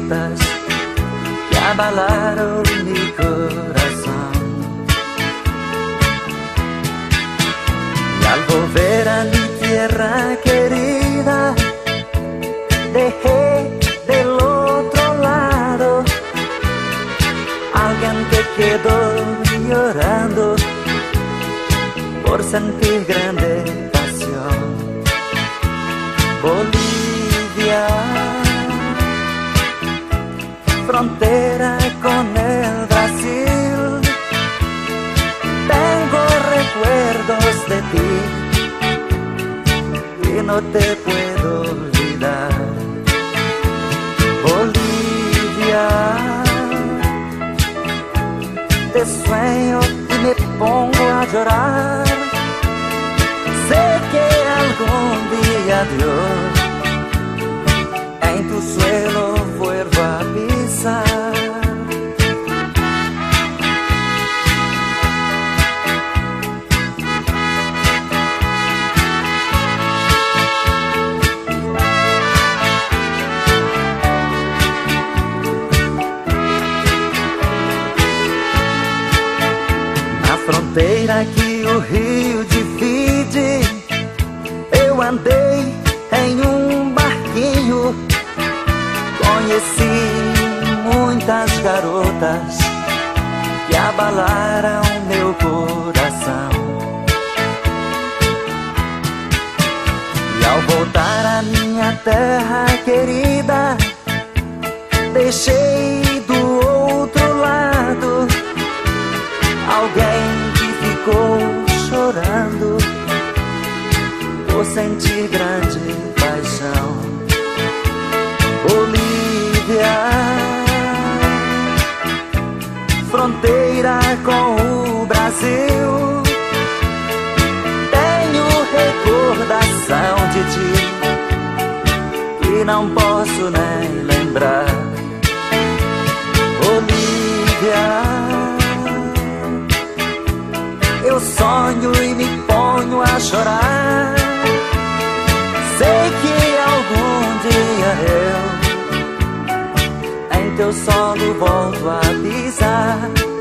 garotas que abalaron mi corazón. Y al volver a mi tierra querida, dejé del otro lado alguien que quedó llorando por sentir grande pasión. Bolivia, frontera con el Brasil, tengo recuerdos de ti y no te puedo olvidar. Bolivia, te sueño y me pongo a llorar. Sé que algún día Dios en tu suelo vuelvo a pisar. Na fronteira que o rio divide, eu andei em barquinho. Conheci muitas garotas que abalaram meu coração. E ao voltar à minha terra querida, deixei do outro lado alguém que ficou chorando por sentir grande paixão. Bolívia, fronteira com o Brasil, tenho recordação de ti que não posso nem lembrar. Bolívia, eu sonho e me ponho a chorar. Sei que algum dia eu em teu solo volto a pisar.